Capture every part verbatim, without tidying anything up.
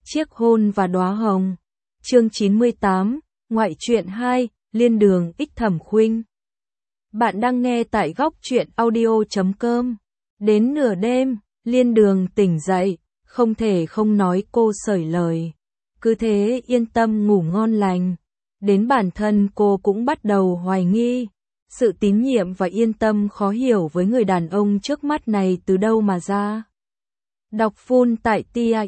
Chiếc hôn và đóa hồng. Chương chín mươi tám, Ngoại truyện hai, Liên đường ích Thẩm Khuynh. Bạn đang nghe tại góc truyện audio chấm com. Đến nửa đêm, Liên đường tỉnh dậy, không thể không nói cô sởi lời. Cứ thế yên tâm ngủ ngon lành. Đến bản thân cô cũng bắt đầu hoài nghi. Sự tín nhiệm và yên tâm khó hiểu với người đàn ông trước mắt này từ đâu mà ra. Đọc full tại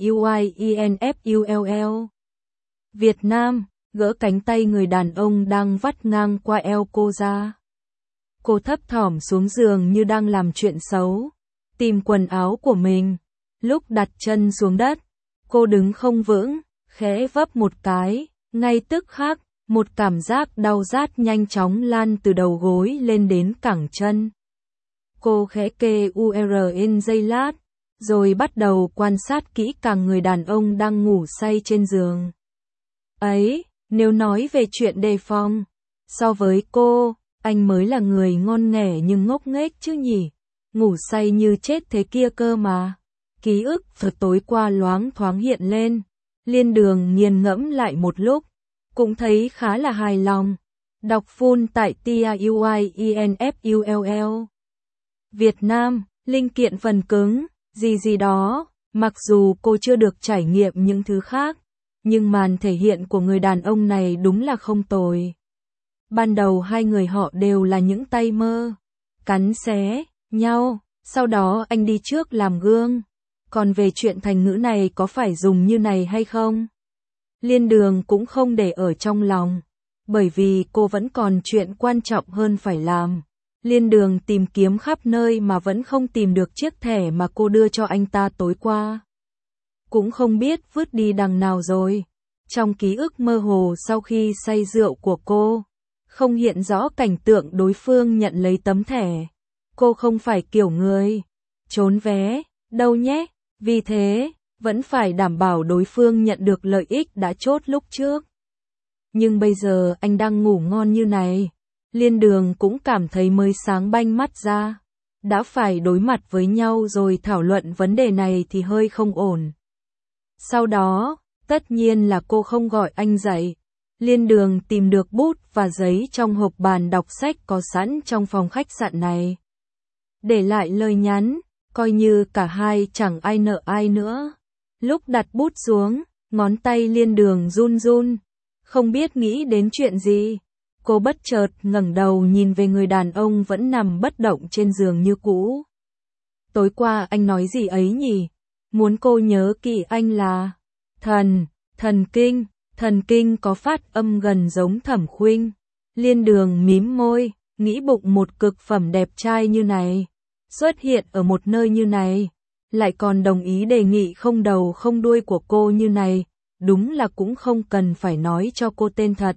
TIUIENFULL. Việt Nam, gỡ cánh tay người đàn ông đang vắt ngang qua eo cô ra. Cô thấp thỏm xuống giường như đang làm chuyện xấu. Tìm quần áo của mình. Lúc đặt chân xuống đất, cô đứng không vững, khẽ vấp một cái, ngay tức khắc, một cảm giác đau rát nhanh chóng lan từ đầu gối lên đến cẳng chân. Cô khẽ kê u rờ in giây lát, rồi bắt đầu quan sát kỹ càng người đàn ông đang ngủ say trên giường. Ấy, nếu nói về chuyện đề phòng, so với cô, anh mới là người ngon nghẻ nhưng ngốc nghếch chứ nhỉ, ngủ say như chết thế kia cơ mà. Ký ức từ tối qua loáng thoáng hiện lên, Liên đường nghiền ngẫm lại một lúc, cũng thấy khá là hài lòng. Đọc full tại TIUIENFULL. Việt Nam, linh kiện phần cứng, gì gì đó, mặc dù cô chưa được trải nghiệm những thứ khác, nhưng màn thể hiện của người đàn ông này đúng là không tồi. Ban đầu hai người họ đều là những tay mơ, cắn xé nhau, sau đó anh đi trước làm gương. Còn về chuyện thành ngữ này có phải dùng như này hay không? Liên đường cũng không để ở trong lòng, bởi vì cô vẫn còn chuyện quan trọng hơn phải làm. Liên đường tìm kiếm khắp nơi mà vẫn không tìm được chiếc thẻ mà cô đưa cho anh ta tối qua. Cũng không biết vứt đi đằng nào rồi. Trong ký ức mơ hồ sau khi say rượu của cô, không hiện rõ cảnh tượng đối phương nhận lấy tấm thẻ. Cô không phải kiểu người trốn vé, đâu nhé. Vì thế, vẫn phải đảm bảo đối phương nhận được lợi ích đã chốt lúc trước. Nhưng bây giờ anh đang ngủ ngon như này. Liên đường cũng cảm thấy mới sáng banh mắt ra. Đã phải đối mặt với nhau rồi thảo luận vấn đề này thì hơi không ổn. Sau đó, tất nhiên là cô không gọi anh dậy. Liên đường tìm được bút và giấy trong hộp bàn đọc sách có sẵn trong phòng khách sạn này. Để lại lời nhắn, coi như cả hai chẳng ai nợ ai nữa. Lúc đặt bút xuống, ngón tay Liên đường run run. Không biết nghĩ đến chuyện gì. Cô bất chợt ngẩng đầu nhìn về người đàn ông vẫn nằm bất động trên giường như cũ. Tối qua anh nói gì ấy nhỉ? Muốn cô nhớ kỹ anh là thần, thần kinh, thần kinh có phát âm gần giống Thẩm Khuynh. Liên đường mím môi, nghĩ bụng một cực phẩm đẹp trai như này, xuất hiện ở một nơi như này, lại còn đồng ý đề nghị không đầu không đuôi của cô như này, đúng là cũng không cần phải nói cho cô tên thật.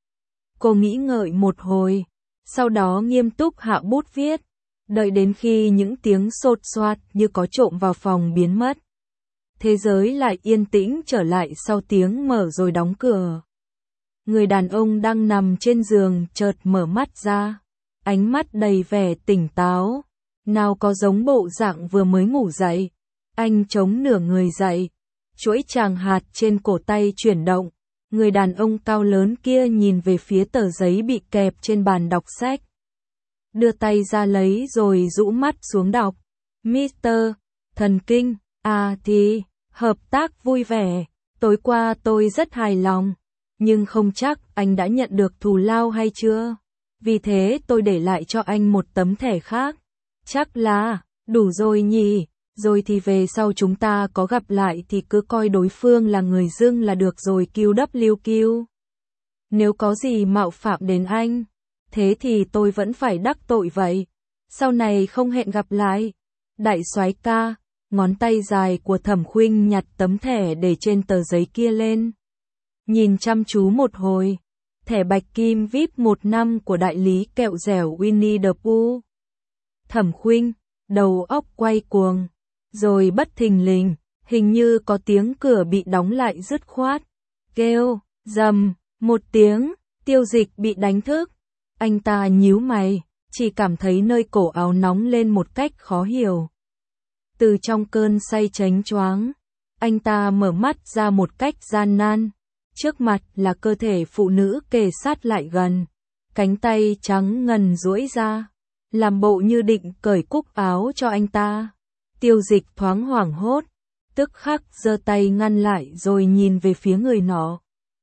Cô nghĩ ngợi một hồi, sau đó nghiêm túc hạ bút viết, đợi đến khi những tiếng xột xoạt như có trộm vào phòng biến mất. Thế giới lại yên tĩnh trở lại sau tiếng mở rồi đóng cửa. Người đàn ông đang nằm trên giường chợt mở mắt ra, ánh mắt đầy vẻ tỉnh táo, nào có giống bộ dạng vừa mới ngủ dậy. Anh chống nửa người dậy, chuỗi tràng hạt trên cổ tay chuyển động. Người đàn ông cao lớn kia nhìn về phía tờ giấy bị kẹp trên bàn đọc sách. Đưa tay ra lấy rồi rũ mắt xuống đọc. mít tơ Thần Kinh, à thì, hợp tác vui vẻ, tối qua tôi rất hài lòng, nhưng không chắc anh đã nhận được thù lao hay chưa. Vì thế tôi để lại cho anh một tấm thẻ khác. Chắc là, đủ rồi nhỉ, rồi thì về sau chúng ta có gặp lại thì cứ coi đối phương là người dưng là được rồi kiu đắp liu kiu. Nếu có gì mạo phạm đến anh, thế thì tôi vẫn phải đắc tội vậy. Sau này không hẹn gặp lại. Đại soái ca, ngón tay dài của Thẩm Khuynh nhặt tấm thẻ để trên tờ giấy kia lên. Nhìn chăm chú một hồi, thẻ bạch kim vi ai pi một năm của đại lý kẹo dẻo Winnie the Pooh. Thẩm Khuynh, đầu óc quay cuồng, rồi bất thình lình, hình như có tiếng cửa bị đóng lại dứt khoát. Kêu, rầm, một tiếng, Tiêu Dịch bị đánh thức. Anh ta nhíu mày, chỉ cảm thấy nơi cổ áo nóng lên một cách khó hiểu. Từ trong cơn say chánh choáng, Anh ta mở mắt ra một cách gian nan. Trước mặt là cơ thể phụ nữ kề sát lại gần. Cánh tay trắng ngần duỗi ra. Làm bộ như định cởi cúc áo cho anh ta. Tiêu Dịch thoáng hoảng hốt. Tức khắc giơ tay ngăn lại rồi nhìn về phía người nọ.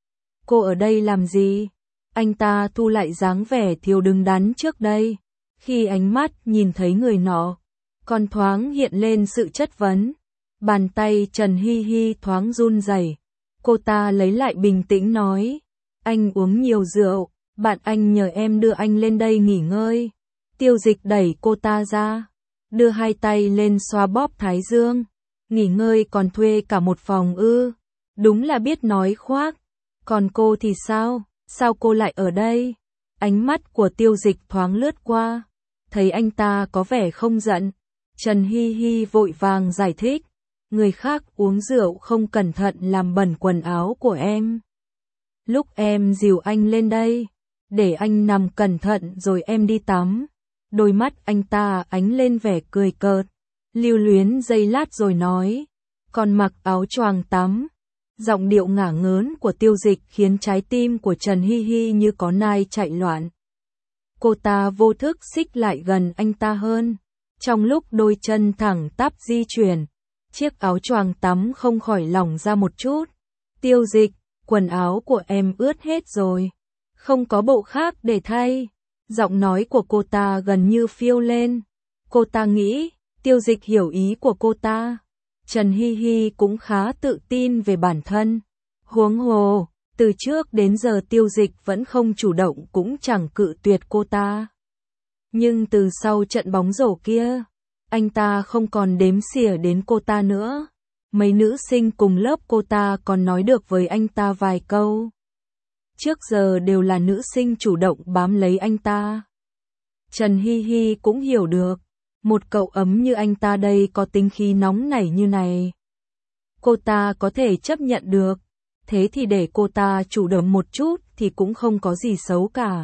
Cô ở đây làm gì? Anh ta thu lại dáng vẻ thiếu đứng đắn trước đây. Khi ánh mắt nhìn thấy người nọ, còn thoáng hiện lên sự chất vấn. Bàn tay Trần Hi Hi thoáng run rẩy. Cô ta lấy lại bình tĩnh nói. Anh uống nhiều rượu, bạn anh nhờ em đưa anh lên đây nghỉ ngơi. Tiêu Dịch đẩy cô ta ra, đưa hai tay lên xoa bóp thái dương. Nghỉ ngơi còn thuê cả một phòng ư? Đúng là biết nói khoác. Còn cô thì sao? Sao cô lại ở đây? Ánh mắt của Tiêu Dịch thoáng lướt qua, thấy anh ta có vẻ không giận. Trần Hi Hi vội vàng giải thích. Người khác uống rượu không cẩn thận làm bẩn quần áo của em. Lúc em dìu anh lên đây, để anh nằm cẩn thận rồi em đi tắm. Đôi mắt anh ta ánh lên vẻ cười cợt, lưu luyến giây lát rồi nói. Còn mặc áo choàng tắm. Giọng điệu ngả ngớn của Tiêu Dịch khiến trái tim của Trần Hi Hi như có nai chạy loạn. Cô ta vô thức xích lại gần anh ta hơn. Trong lúc đôi chân thẳng tắp di chuyển, chiếc áo choàng tắm không khỏi lỏng ra một chút. Tiêu Dịch, quần áo của em ướt hết rồi. Không có bộ khác để thay. Giọng nói của cô ta gần như phiêu lên. Cô ta nghĩ, Tiêu Dịch hiểu ý của cô ta. Trần Hi Hi cũng khá tự tin về bản thân. Huống hồ, từ trước đến giờ Tiêu Dịch vẫn không chủ động cũng chẳng cự tuyệt cô ta. Nhưng từ sau trận bóng rổ kia, anh ta không còn đếm xỉa đến cô ta nữa. Mấy nữ sinh cùng lớp cô ta còn nói được với anh ta vài câu. Trước giờ đều là nữ sinh chủ động bám lấy anh ta. Trần Hi Hi cũng hiểu được, một cậu ấm như anh ta đây có tính khí nóng nảy như này. Cô ta có thể chấp nhận được, thế thì để cô ta chủ động một chút thì cũng không có gì xấu cả.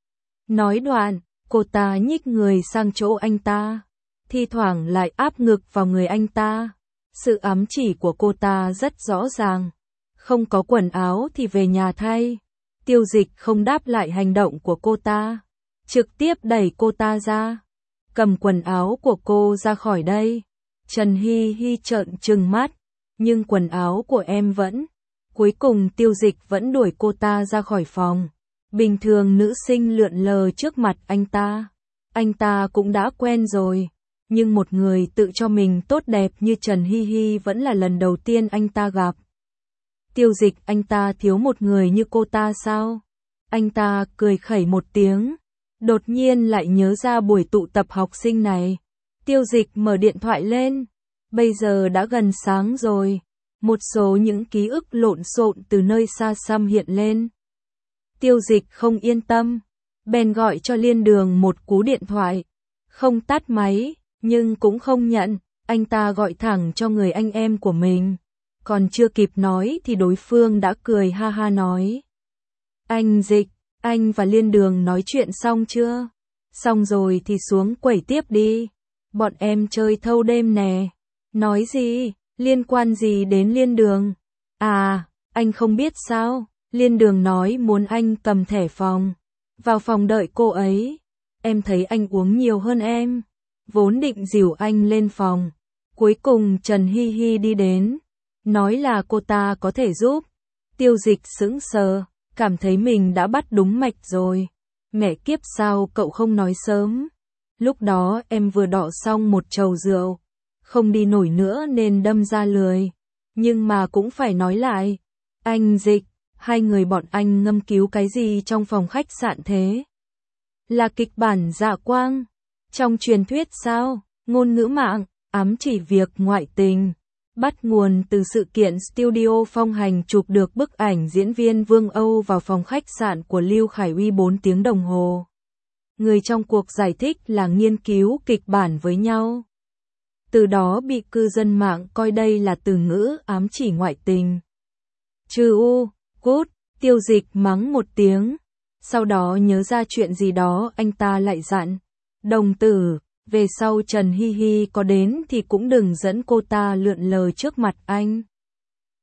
Nói đoạn, cô ta nhích người sang chỗ anh ta, thi thoảng lại áp ngực vào người anh ta. Sự ám chỉ của cô ta rất rõ ràng. Không có quần áo thì về nhà thay. Tiêu Dịch không đáp lại hành động của cô ta, trực tiếp đẩy cô ta ra. Cầm quần áo của cô ra khỏi đây. Trần Hi Hi trợn trừng mắt. Nhưng quần áo của em vẫn. Cuối cùng Tiêu Dịch vẫn đuổi cô ta ra khỏi phòng. Bình thường nữ sinh lượn lờ trước mặt anh ta, anh ta cũng đã quen rồi. Nhưng một người tự cho mình tốt đẹp như Trần Hi Hi vẫn là lần đầu tiên anh ta gặp. Tiêu Dịch, anh ta thiếu một người như cô ta sao? Anh ta cười khẩy một tiếng, đột nhiên lại nhớ ra buổi tụ tập học sinh này. Tiêu Dịch mở điện thoại lên. Bây giờ đã gần sáng rồi. Một số những ký ức lộn xộn từ nơi xa xăm hiện lên. Tiêu Dịch không yên tâm, bèn gọi cho Liên Đường một cú điện thoại. Không tắt máy, nhưng cũng không nhận. Anh ta gọi thẳng cho người anh em của mình. Còn chưa kịp nói thì đối phương đã cười ha ha nói. Anh Dịch, anh và Liên Đường nói chuyện xong chưa? Xong rồi thì xuống quẩy tiếp đi. Bọn em chơi thâu đêm nè. Nói gì? Liên quan gì đến Liên Đường? À, anh không biết sao? Liên Đường nói muốn anh cầm thẻ phòng. Vào phòng đợi cô ấy. Em thấy anh uống nhiều hơn em. Vốn định dìu anh lên phòng. Cuối cùng Trần Hi Hi đi đến. Nói là cô ta có thể giúp. Tiêu Dịch sững sờ, cảm thấy mình đã bắt đúng mạch rồi. Mẹ kiếp, sao cậu không nói sớm? Lúc đó em vừa đọ xong một chầu rượu, không đi nổi nữa nên đâm ra lười. Nhưng mà cũng phải nói lại. Anh Dịch, hai người bọn anh ngâm cứu cái gì trong phòng khách sạn thế? Là kịch bản Dạ Quang? Trong truyền thuyết sao? Ngôn ngữ mạng, ám chỉ việc ngoại tình. Bắt nguồn từ sự kiện Studio Phong Hành chụp được bức ảnh diễn viên Vương Âu vào phòng khách sạn của Lưu Khải Uy bốn tiếng đồng hồ. Người trong cuộc giải thích là nghiên cứu kịch bản với nhau. Từ đó bị cư dân mạng coi đây là từ ngữ ám chỉ ngoại tình. Trừ u, cút, Tiêu Dịch mắng một tiếng. Sau đó nhớ ra chuyện gì đó anh ta lại dặn. Đồng tử, về sau Trần Hi Hi có đến thì cũng đừng dẫn cô ta lượn lờ trước mặt anh.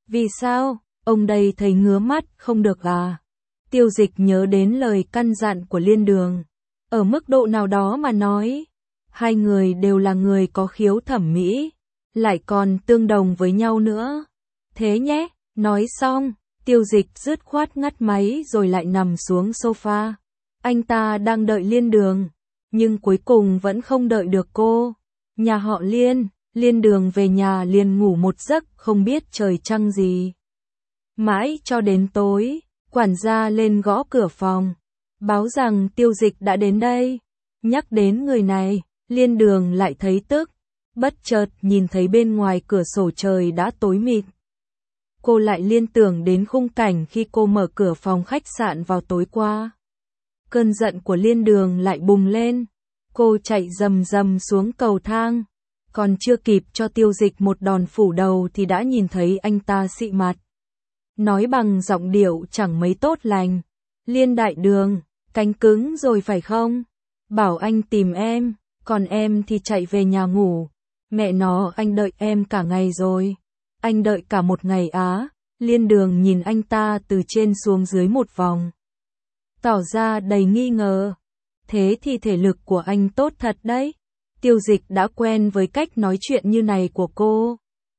Vì sao, ông đây thấy ngứa mắt không được à? Tiêu Dịch nhớ đến lời căn dặn của Liên Đường. Ở mức độ nào đó mà nói, hai người đều là người có khiếu thẩm mỹ, lại còn tương đồng với nhau nữa. Thế nhé, nói xong, Tiêu Dịch dứt khoát ngắt máy rồi lại nằm xuống sofa. Anh ta đang đợi Liên Đường, nhưng cuối cùng vẫn không đợi được cô. Nhà họ Liên, Liên Đường về nhà liền ngủ một giấc không biết trời trăng gì. Mãi cho đến tối, quản gia lên gõ cửa phòng, báo rằng Tiêu Dịch đã đến đây. Nhắc đến người này, Liên Đường lại thấy tức, bất chợt nhìn thấy bên ngoài cửa sổ trời đã tối mịt. Cô lại liên tưởng đến khung cảnh khi cô mở cửa phòng khách sạn vào tối qua. Cơn giận của Liên Đường lại bùng lên, cô chạy rầm rầm xuống cầu thang, còn chưa kịp cho Tiêu Dịch một đòn phủ đầu thì đã nhìn thấy anh ta xị mặt. Nói bằng giọng điệu chẳng mấy tốt lành, Liên đại đường, cánh cứng rồi phải không? Bảo anh tìm em, còn em thì chạy về nhà ngủ. Mẹ nó, anh đợi em cả ngày rồi. Anh đợi cả một ngày á. Liên Đường nhìn anh ta từ trên xuống dưới một vòng, tỏ ra đầy nghi ngờ. Thế thì thể lực của anh tốt thật đấy. Tiêu Dịch đã quen với cách nói chuyện như này của cô.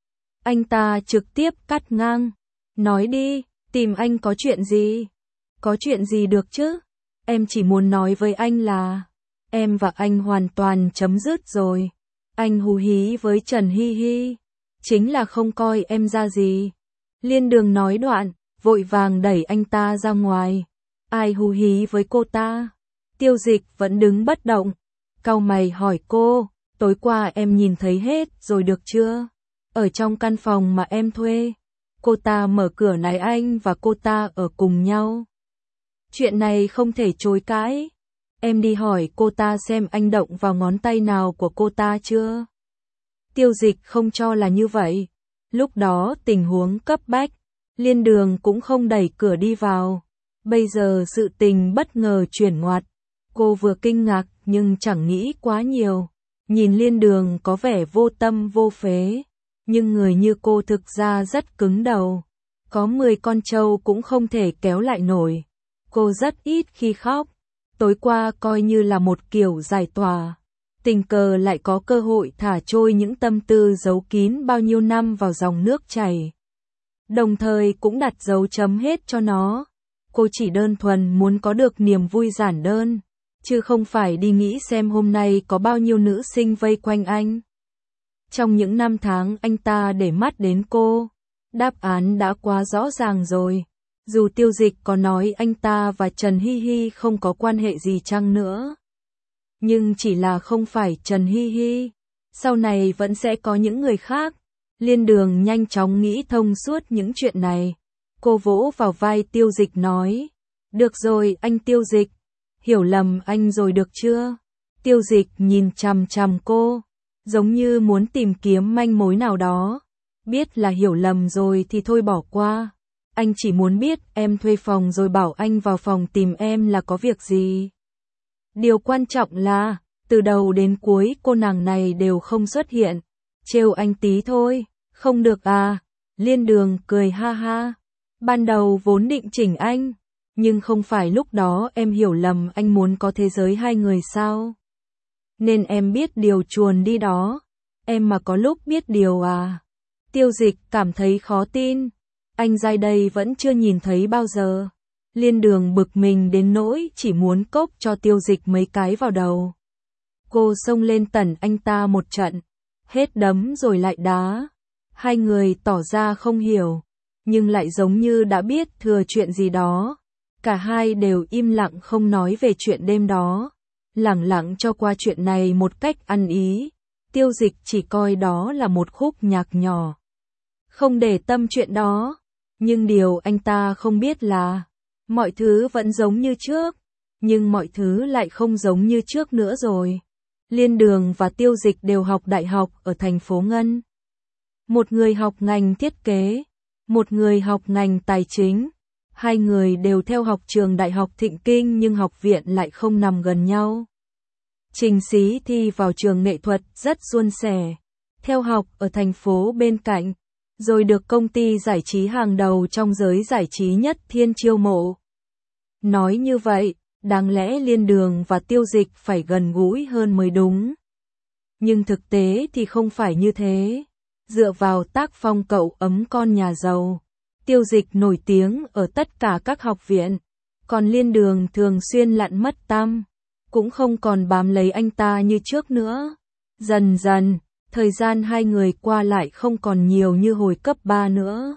Anh ta trực tiếp cắt ngang. Nói đi, tìm anh có chuyện gì? Có chuyện gì được chứ? Em chỉ muốn nói với anh là em và anh hoàn toàn chấm dứt rồi. Anh hú hí với Trần Hi Hi, chính là không coi em ra gì. Liên Đường nói đoạn, vội vàng đẩy anh ta ra ngoài. Ai hú hí với cô ta? Tiêu Dịch vẫn đứng bất động, cau mày hỏi cô, tối qua em nhìn thấy hết rồi được chưa? Ở trong căn phòng mà em thuê, cô ta mở cửa này anh và cô ta ở cùng nhau. Chuyện này không thể chối cãi. Em đi hỏi cô ta xem anh động vào ngón tay nào của cô ta chưa? Tiêu Dịch không cho là như vậy. Lúc đó tình huống cấp bách, Liên Đường cũng không đẩy cửa đi vào. Bây giờ sự tình bất ngờ chuyển ngoặt. Cô vừa kinh ngạc nhưng chẳng nghĩ quá nhiều. Nhìn Liên Đường có vẻ vô tâm vô phế, nhưng người như cô thực ra rất cứng đầu. Có mười con trâu cũng không thể kéo lại nổi. Cô rất ít khi khóc. Tối qua coi như là một kiểu giải tỏa. Tình cờ lại có cơ hội thả trôi những tâm tư giấu kín bao nhiêu năm vào dòng nước chảy. Đồng thời cũng đặt dấu chấm hết cho nó. Cô chỉ đơn thuần muốn có được niềm vui giản đơn, chứ không phải đi nghĩ xem hôm nay có bao nhiêu nữ sinh vây quanh anh. Trong những năm tháng anh ta để mắt đến cô, đáp án đã quá rõ ràng rồi. Dù Tiêu Dịch có nói anh ta và Trần Hi Hi không có quan hệ gì chăng nữa, nhưng chỉ là không phải Trần Hi Hi, sau này vẫn sẽ có những người khác. Liên Đường nhanh chóng nghĩ thông suốt những chuyện này. Cô vỗ vào vai Tiêu Dịch nói, được rồi anh Tiêu Dịch, hiểu lầm anh rồi được chưa? Tiêu Dịch nhìn chằm chằm cô, giống như muốn tìm kiếm manh mối nào đó. Biết là hiểu lầm rồi thì thôi bỏ qua. Anh chỉ muốn biết em thuê phòng rồi bảo anh vào phòng tìm em là có việc gì. Điều quan trọng là, từ đầu đến cuối cô nàng này đều không xuất hiện. Trêu anh tí thôi, không được à? Liên Đường cười ha ha. Ban đầu vốn định chỉnh anh, nhưng không phải lúc đó em hiểu lầm anh muốn có thế giới hai người sao? Nên em biết điều chuồn đi đó. Em mà có lúc biết điều à? Tiêu Dịch cảm thấy khó tin. Anh giai đây vẫn chưa nhìn thấy bao giờ. Liên Đường bực mình đến nỗi chỉ muốn cốc cho Tiêu Dịch mấy cái vào đầu. Cô xông lên tẩn anh ta một trận, hết đấm rồi lại đá. Hai người tỏ ra không hiểu, nhưng lại giống như đã biết thừa chuyện gì đó. Cả hai đều im lặng không nói về chuyện đêm đó, lẳng lặng cho qua chuyện này một cách ăn ý. Tiêu Dịch chỉ coi đó là một khúc nhạc nhỏ, không để tâm chuyện đó. Nhưng điều anh ta không biết là, mọi thứ vẫn giống như trước, nhưng mọi thứ lại không giống như trước nữa rồi. Liên Đường và Tiêu Dịch đều học đại học ở thành phố Ngân. Một người học ngành thiết kế, một người học ngành tài chính. Hai người đều theo học trường Đại học Thịnh Kinh nhưng học viện lại không nằm gần nhau. Trình Xí thi vào trường nghệ thuật rất suôn sẻ, theo học ở thành phố bên cạnh. rồi được công ty giải trí hàng đầu trong giới giải trí nhất thiên chiêu mộ. Nói như vậy, đáng lẽ Liên Đường và Tiêu Dịch phải gần gũi hơn mới đúng. Nhưng thực tế thì không phải như thế. Dựa vào tác phong cậu ấm con nhà giàu, Tiêu Dịch nổi tiếng ở tất cả các học viện, còn Liên Đường thường xuyên lặn mất tăm, cũng không còn bám lấy anh ta như trước nữa. Dần dần, thời gian hai người qua lại không còn nhiều như hồi cấp ba nữa.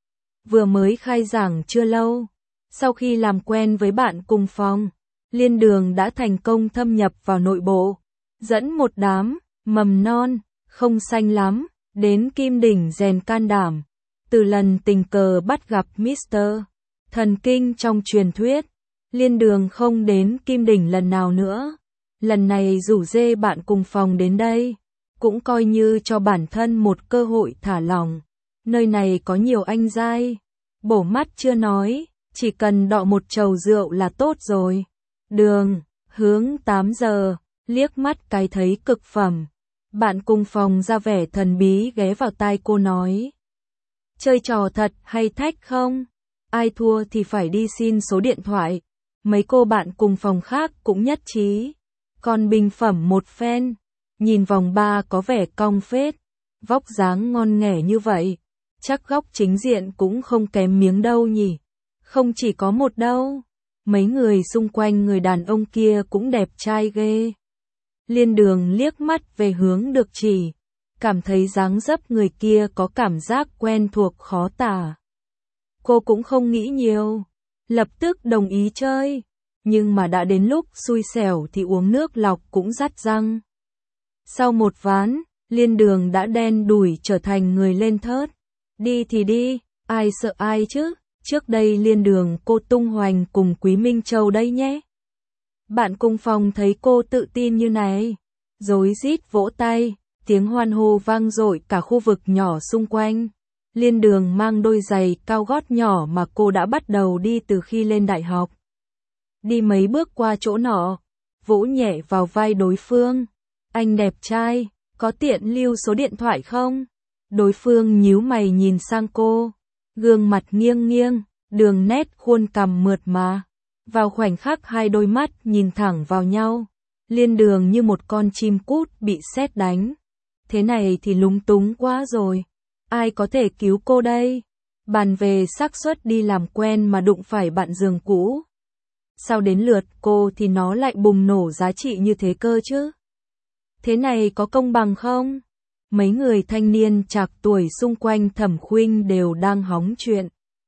Vừa mới khai giảng chưa lâu, sau khi làm quen với bạn cùng phòng, Liên Đường đã thành công thâm nhập vào nội bộ, dẫn một đám mầm non, không xanh lắm, đến Kim Đỉnh rèn can đảm. Từ lần tình cờ bắt gặp mít tơ Thần Kinh trong truyền thuyết, Liên Đường không đến Kim Đỉnh lần nào nữa. Lần này rủ dê bạn cùng phòng đến đây, cũng coi như cho bản thân một cơ hội thả lỏng. Nơi này có nhiều anh giai, bổ mắt chưa nói, chỉ cần đọ một chầu rượu là tốt rồi. Đường, hướng tám giờ, liếc mắt cái thấy cực phẩm. Bạn cùng phòng ra vẻ thần bí ghé vào tai cô nói. Chơi trò thật hay thách không? Ai thua thì phải đi xin số điện thoại. Mấy cô bạn cùng phòng khác cũng nhất trí. Còn bình phẩm một phen, nhìn vòng ba có vẻ cong phết, vóc dáng ngon nghẻ như vậy, chắc góc chính diện cũng không kém miếng đâu nhỉ. Không chỉ có một đâu, mấy người xung quanh người đàn ông kia cũng đẹp trai ghê. Liên Đường liếc mắt về hướng được chỉ, cảm thấy dáng dấp người kia có cảm giác quen thuộc khó tả. Cô cũng không nghĩ nhiều, lập tức đồng ý chơi, nhưng mà đã đến lúc xui xẻo thì uống nước lọc cũng rắt răng. Sau một ván, Liên Đường đã đen đủi trở thành người lên thớt. Đi thì đi, ai sợ ai chứ, trước đây Liên Đường cô tung hoành cùng Quý Minh Châu đây nhé. Bạn cùng phòng thấy cô tự tin như này, rối rít vỗ tay, tiếng hoan hô vang dội cả khu vực nhỏ xung quanh. Liên Đường mang đôi giày cao gót nhỏ mà cô đã bắt đầu đi từ khi lên đại học. Đi mấy bước qua chỗ nọ, vỗ nhẹ vào vai đối phương. Anh đẹp trai, có tiện lưu số điện thoại không? Đối phương nhíu mày nhìn sang cô, gương mặt nghiêng nghiêng, đường nét khuôn cằm mượt mà. Vào khoảnh khắc hai đôi mắt nhìn thẳng vào nhau, Liên Đường như một con chim cút bị sét đánh. Thế này thì lúng túng quá rồi. Ai có thể cứu cô đây? Bàn về xác suất đi làm quen mà đụng phải bạn giường cũ. Sao đến lượt cô thì nó lại bùng nổ giá trị như thế cơ chứ? Thế này có công bằng không? Mấy người thanh niên trạc tuổi xung quanh Thẩm Khuynh đều đang hóng chuyện.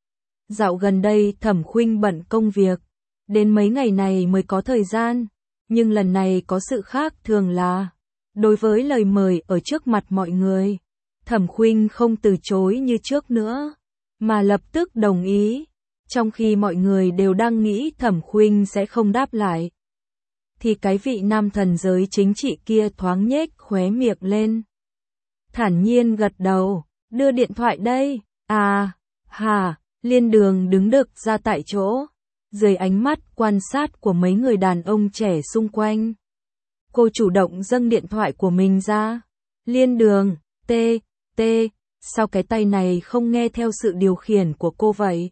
Dạo gần đây Thẩm Khuynh bận công việc, đến mấy ngày này mới có thời gian, nhưng lần này có sự khác thường là, đối với lời mời ở trước mặt mọi người, Thẩm Khuynh không từ chối như trước nữa, mà lập tức đồng ý, trong khi mọi người đều đang nghĩ Thẩm Khuynh sẽ không đáp lại. Thì cái vị nam thần giới chính trị kia thoáng nhếch khóe miệng lên. Thản nhiên gật đầu, đưa điện thoại đây, à, hà, Liên Đường đứng đực ra tại chỗ, dưới ánh mắt quan sát của mấy người đàn ông trẻ xung quanh. Cô chủ động dâng điện thoại của mình ra. Liên Đường, tê, tê, sao cái tay này không nghe theo sự điều khiển của cô vậy?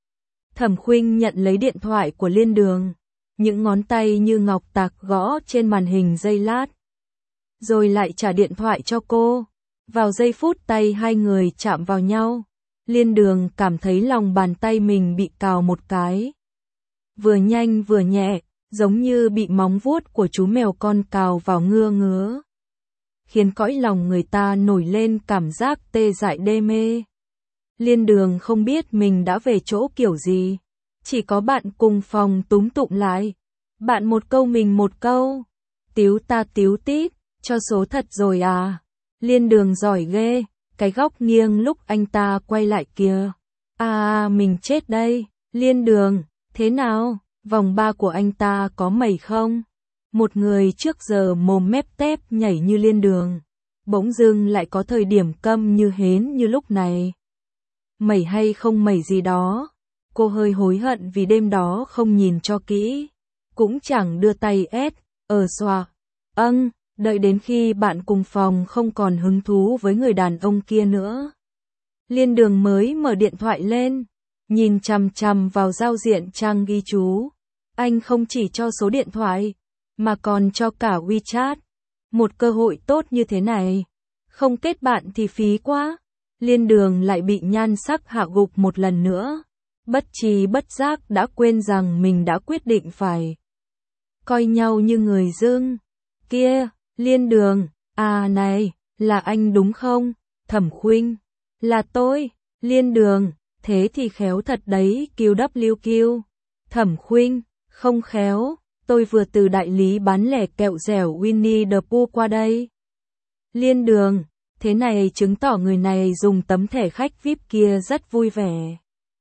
Thẩm Khuynh nhận lấy điện thoại của Liên Đường, những ngón tay như ngọc tạc gõ trên màn hình giây lát. Rồi lại trả điện thoại cho cô. Vào giây phút tay hai người chạm vào nhau, Liên Đường cảm thấy lòng bàn tay mình bị cào một cái. Vừa nhanh vừa nhẹ, giống như bị móng vuốt của chú mèo con cào vào ngứa ngứa. Khiến cõi lòng người ta nổi lên cảm giác tê dại đê mê. Liên Đường không biết mình đã về chỗ kiểu gì. Chỉ có bạn cùng phòng túm tụm lại. Bạn một câu mình một câu. Tíu ta tíu tít, cho số thật rồi à. Liên Đường giỏi ghê, cái góc nghiêng lúc anh ta quay lại kìa. À mình chết đây, Liên Đường, thế nào, vòng ba của anh ta có mẩy không? Một người trước giờ mồm mép tép nhảy như Liên Đường, bỗng dưng lại có thời điểm câm như hến như lúc này. Mẩy hay không mẩy gì đó, cô hơi hối hận vì đêm đó không nhìn cho kỹ, cũng chẳng đưa tay ép, ở xòa, âng. Đợi đến khi bạn cùng phòng không còn hứng thú với người đàn ông kia nữa. Liên Đường mới mở điện thoại lên, nhìn chằm chằm vào giao diện trang ghi chú. Anh không chỉ cho số điện thoại, mà còn cho cả WeChat. Một cơ hội tốt như thế này, không kết bạn thì phí quá. Liên Đường lại bị nhan sắc hạ gục một lần nữa. Bất tri bất giác đã quên rằng mình đã quyết định phải coi nhau như người dưng. Kia, Liên Đường, à này, là anh đúng không? Thẩm Khuynh, là tôi. Liên Đường, thế thì khéo thật đấy quy vê kép quy. Thẩm Khuynh, không khéo, tôi vừa từ đại lý bán lẻ kẹo dẻo Winnie the Pooh qua đây. Liên Đường, thế này chứng tỏ người này dùng tấm thẻ khách vi ai pi kia rất vui vẻ.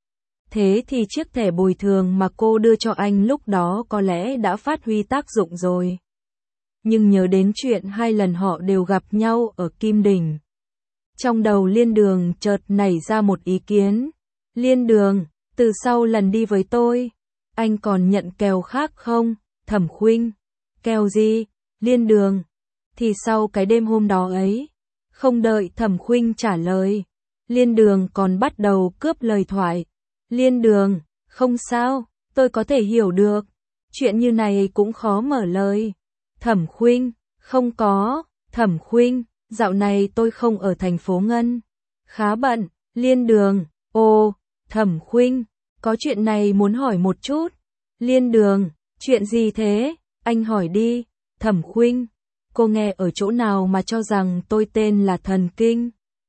Thế thì chiếc thẻ bồi thường mà cô đưa cho anh lúc đó có lẽ đã phát huy tác dụng rồi. Nhưng nhớ đến chuyện hai lần họ đều gặp nhau ở Kim Đình. Trong đầu Liên Đường chợt nảy ra một ý kiến. Liên Đường, từ sau lần đi với tôi, anh còn nhận kèo khác không? Thẩm Khuynh, kèo gì? Liên Đường, thì sau cái đêm hôm đó ấy. Không đợi Thẩm Khuynh trả lời, Liên Đường còn bắt đầu cướp lời thoại. Liên Đường, không sao, tôi có thể hiểu được. Chuyện như này cũng khó mở lời. Thẩm Khuynh, không có. Thẩm Khuynh, dạo này tôi không ở thành phố Ngân. Khá bận. Liên Đường, ồ, Thẩm Khuynh, có chuyện này muốn hỏi một chút. Liên Đường, chuyện gì thế? Anh hỏi đi. Thẩm Khuynh, cô nghe ở chỗ nào mà cho rằng tôi tên là thần kinh?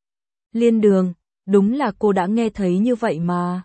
Liên Đường, đúng là cô đã nghe thấy như vậy mà.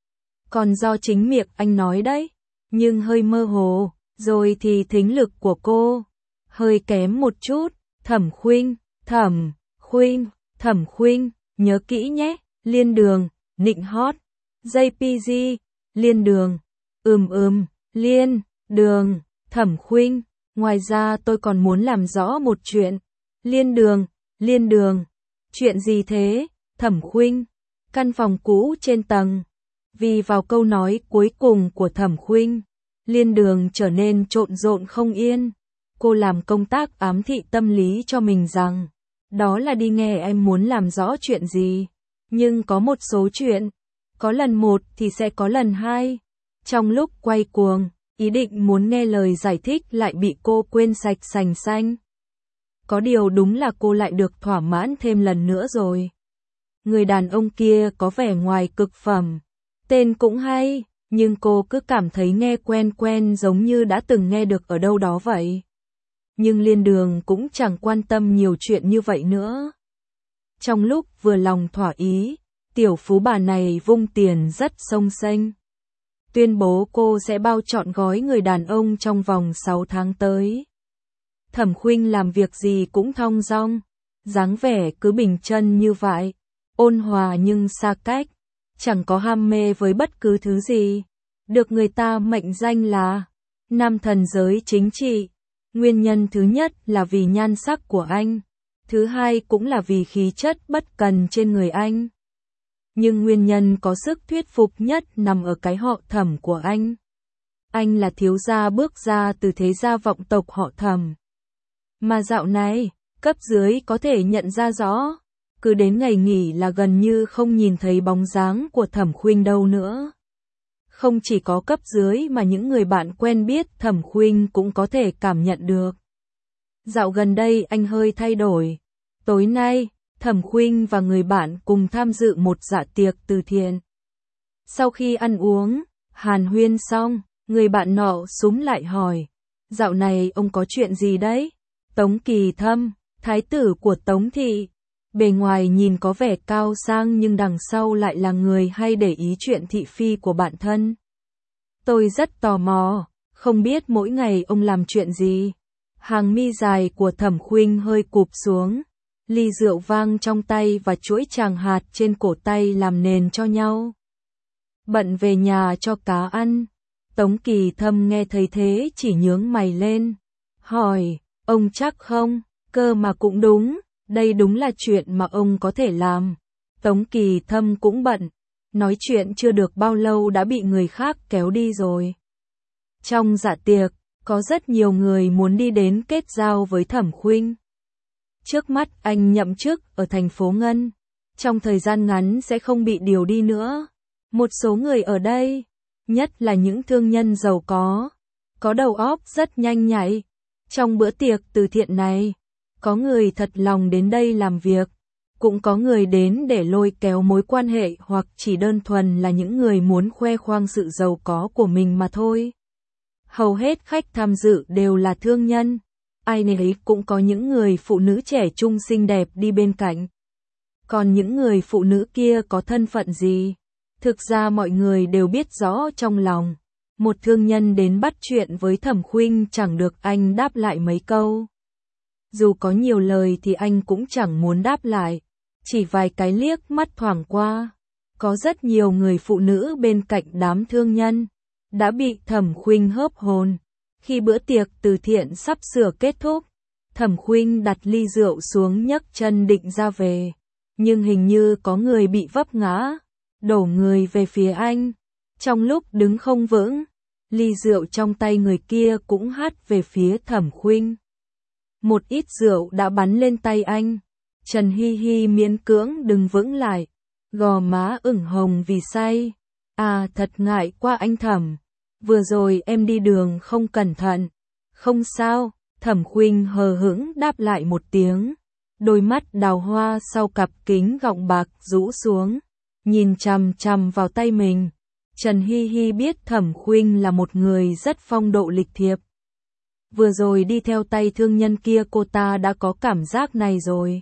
Còn do chính miệng anh nói đấy, nhưng hơi mơ hồ, rồi thì thính lực của cô hơi kém một chút. Thẩm Khuynh, Thẩm Khuynh, Thẩm Khuynh, nhớ kỹ nhé. Liên Đường, nịnh hót. gi pê giê, Liên Đường, ừm ừm, Liên Đường, Thẩm Khuynh, ngoài ra tôi còn muốn làm rõ một chuyện. Liên Đường, Liên Đường, chuyện gì thế? Thẩm Khuynh, căn phòng cũ trên tầng. Vì vào câu nói cuối cùng của Thẩm Khuynh, Liên Đường trở nên trộn rộn không yên. Cô làm công tác ám thị tâm lý cho mình rằng, đó là đi nghe em muốn làm rõ chuyện gì. Nhưng có một số chuyện, có lần một thì sẽ có lần hai. Trong lúc quay cuồng, ý định muốn nghe lời giải thích lại bị cô quên sạch sành xanh. Có điều đúng là cô lại được thỏa mãn thêm lần nữa rồi. Người đàn ông kia có vẻ ngoài cực phẩm. Tên cũng hay, nhưng cô cứ cảm thấy nghe quen quen giống như đã từng nghe được ở đâu đó vậy. Nhưng Liên Đường cũng chẳng quan tâm nhiều chuyện như vậy nữa. Trong lúc vừa lòng thỏa ý, tiểu phú bà này vung tiền rất xông xênh. Tuyên bố cô sẽ bao trọn gói người đàn ông trong vòng sáu tháng tới. Thẩm Khuynh làm việc gì cũng thong dong, dáng vẻ cứ bình chân như vậy, ôn hòa nhưng xa cách, chẳng có ham mê với bất cứ thứ gì. Được người ta mệnh danh là nam thần giới chính trị. Nguyên nhân thứ nhất là vì nhan sắc của anh, thứ hai cũng là vì khí chất bất cần trên người anh. Nhưng nguyên nhân có sức thuyết phục nhất nằm ở cái họ Thẩm của anh. Anh là thiếu gia bước ra từ thế gia vọng tộc họ Thẩm. Mà dạo này, cấp dưới có thể nhận ra rõ, cứ đến ngày nghỉ là gần như không nhìn thấy bóng dáng của Thẩm Khuynh đâu nữa. Không chỉ có cấp dưới mà những người bạn quen biết Thẩm Khuynh cũng có thể cảm nhận được. Dạo gần đây anh hơi thay đổi. Tối nay, Thẩm Khuynh và người bạn cùng tham dự một dạ tiệc từ thiện. Sau khi ăn uống, hàn huyên xong, người bạn nọ súm lại hỏi, dạo này ông có chuyện gì đấy? Tống Kỳ Thâm, thái tử của Tống Thị. Bề ngoài nhìn có vẻ cao sang nhưng đằng sau lại là người hay để ý chuyện thị phi của bản thân. Tôi rất tò mò, không biết mỗi ngày ông làm chuyện gì. Hàng mi dài của Thẩm Khuynh hơi cụp xuống, ly rượu vang trong tay và chuỗi tràng hạt trên cổ tay làm nền cho nhau. Bận về nhà cho cá ăn. Tống Kỳ Thâm nghe thấy thế chỉ nhướng mày lên, hỏi, ông chắc không? Cơ mà cũng đúng, đây đúng là chuyện mà ông có thể làm. Tống Kỳ Thâm cũng bận, nói chuyện chưa được bao lâu đã bị người khác kéo đi rồi. Trong dạ tiệc, có rất nhiều người muốn đi đến kết giao với Thẩm Khuynh. Trước mắt anh nhậm chức ở thành phố Ngân, trong thời gian ngắn sẽ không bị điều đi nữa. Một số người ở đây, nhất là những thương nhân giàu có, có đầu óc rất nhanh nhạy. Trong bữa tiệc từ thiện này, có người thật lòng đến đây làm việc, cũng có người đến để lôi kéo mối quan hệ hoặc chỉ đơn thuần là những người muốn khoe khoang sự giàu có của mình mà thôi. Hầu hết khách tham dự đều là thương nhân, ai nấy cũng có những người phụ nữ trẻ trung xinh đẹp đi bên cạnh. Còn những người phụ nữ kia có thân phận gì? Thực ra mọi người đều biết rõ trong lòng. Một thương nhân đến bắt chuyện với Thẩm Khuynh chẳng được anh đáp lại mấy câu. Dù có nhiều lời thì anh cũng chẳng muốn đáp lại, chỉ vài cái liếc mắt thoảng qua. Có rất nhiều người phụ nữ bên cạnh đám thương nhân đã bị Thẩm Khuynh hớp hồn. Khi bữa tiệc từ thiện sắp sửa kết thúc, Thẩm Khuynh đặt ly rượu xuống nhấc chân định ra về, nhưng hình như có người bị vấp ngã, đổ người về phía anh. Trong lúc đứng không vững, ly rượu trong tay người kia cũng hắt về phía Thẩm Khuynh. Một ít rượu đã bắn lên tay anh. Trần Hi Hi miễn cưỡng đứng vững lại, gò má ửng hồng vì say. À, thật ngại quá anh Thẩm, vừa rồi em đi đường không cẩn thận. Không sao, Thẩm Khuynh hờ hững đáp lại một tiếng. Đôi mắt đào hoa sau cặp kính gọng bạc rũ xuống, nhìn chằm chằm vào tay mình. Trần Hi Hi biết Thẩm Khuynh là một người rất phong độ lịch thiệp. Vừa rồi đi theo tay thương nhân kia cô ta đã có cảm giác này rồi.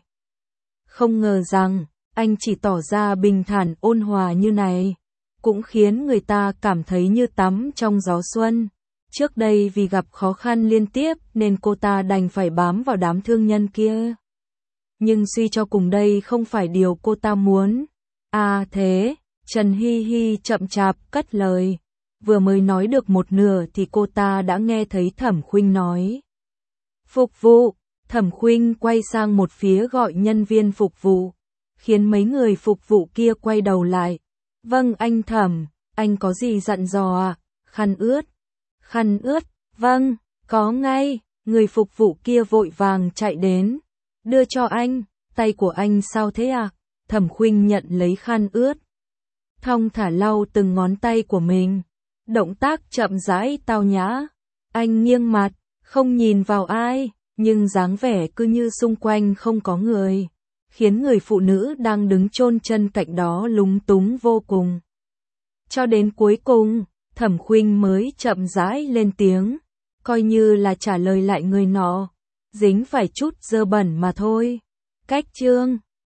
Không ngờ rằng, anh chỉ tỏ ra bình thản ôn hòa như này, cũng khiến người ta cảm thấy như tắm trong gió xuân. Trước đây vì gặp khó khăn liên tiếp nên cô ta đành phải bám vào đám thương nhân kia. Nhưng suy cho cùng đây không phải điều cô ta muốn. À thế, Trần Hi Hi chậm chạp cất lời. Vừa mới nói được một nửa thì cô ta đã nghe thấy Thẩm Khuynh nói. Phục vụ, Thẩm Khuynh quay sang một phía gọi nhân viên phục vụ, khiến mấy người phục vụ kia quay đầu lại. Vâng anh Thẩm, anh có gì dặn dò à? Khăn ướt. Khăn ướt, vâng, có ngay, người phục vụ kia vội vàng chạy đến. Đưa cho anh, tay của anh sao thế à? Thẩm Khuynh nhận lấy khăn ướt, thong thả lau từng ngón tay của mình. Động tác chậm rãi tao nhã. Anh nghiêng mặt, không nhìn vào ai, nhưng dáng vẻ cứ như xung quanh không có người, khiến người phụ nữ đang đứng chôn chân cạnh đó lúng túng vô cùng. Cho đến cuối cùng, Thẩm Khuynh mới chậm rãi lên tiếng, coi như là trả lời lại người nọ. Dính phải chút dơ bẩn mà thôi. Cách chương